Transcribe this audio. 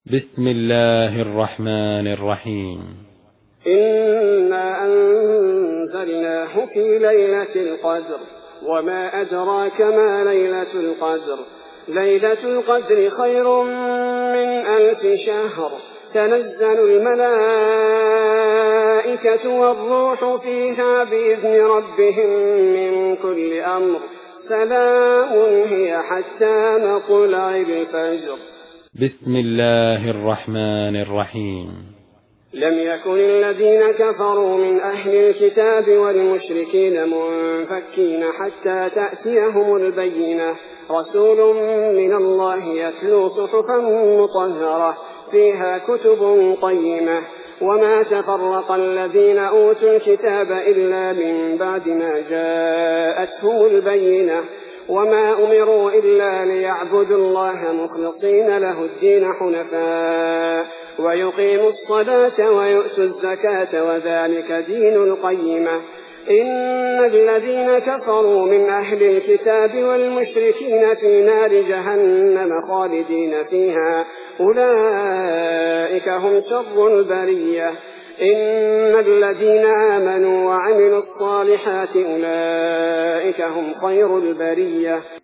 بسم الله الرحمن الرحيم. إنا أنزلناه في ليلة القدر وما أدراك ما ليلة القدر. ليلة القدر خير من 1000 شهر. تنزل الملائكة والروح فيها بإذن ربهم من كل أمر. سلام هي حتى مطلع الفجر. بسم الله الرحمن الرحيم. لم يكن الذين كفروا من أهل الكتاب والمشركين منفكين حتى تأتيهم البينة. رسول من الله يتلو صحفا مطهرة فيها كتب قيمة. وما تفرق الذين أوتوا الكتاب إلا من بعد ما جاءتهم البينة. وما أمروا إلا ليعبدوا الله مخلصين له الدين حنفاء ويقيموا الصلاة ويؤتوا الزكاة وذلك دين القيمة. إن الذين كفروا من أهل الكتاب والمشركين في نار جهنم خالدين فيها أولئك هم شر البرية. إن الذين آمنوا وعملوا الصالحات أولئك هم خير البرية.